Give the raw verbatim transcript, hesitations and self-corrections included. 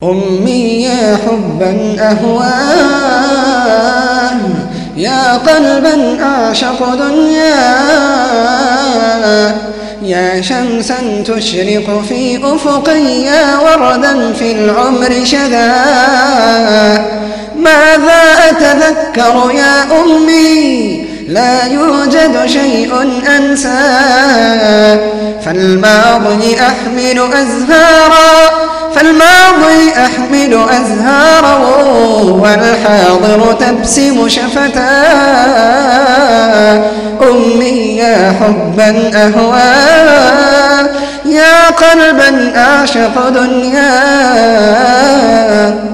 أمي يا حبا أهواه، يا قلبا أعشق دنياه، يا شمسا تشرق في أفقي، يا وردا في العمر شذاه. ماذا أتذكر يا أمي؟ لا يوجد شيء أنساه. فالماضي أحمل أزهارا فالماضي أحمل أزهارا والحاضر تبسم شفتاه. أمي يا حبا أهواه، يا قلبا أعشق دنياه.